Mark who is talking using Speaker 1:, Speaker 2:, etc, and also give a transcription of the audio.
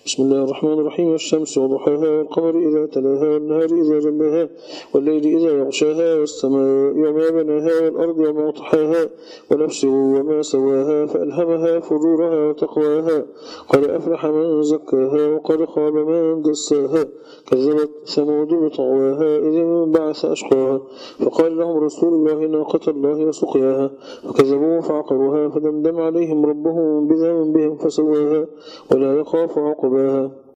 Speaker 1: بسم الله الرحمن الرحيم. والشمس وضحاها والقمر إذا تلاها والنهار إذا جلاها والليل إذا يغشاها والسماء وما بناها والأرض وما طحاها ونفس وما سواها فألهمها فجورها وتقواها قد أفلح من زكاها وقد خاب من دساها كذبت ثمود بطغواها إذ انبعث أشقاها فقال لهم رسول الله ناقة الله وسقياها فكذبوه فعقروها فدمدم عليهم ربهم بذنبهم فسواها ولا يخاف عقباها.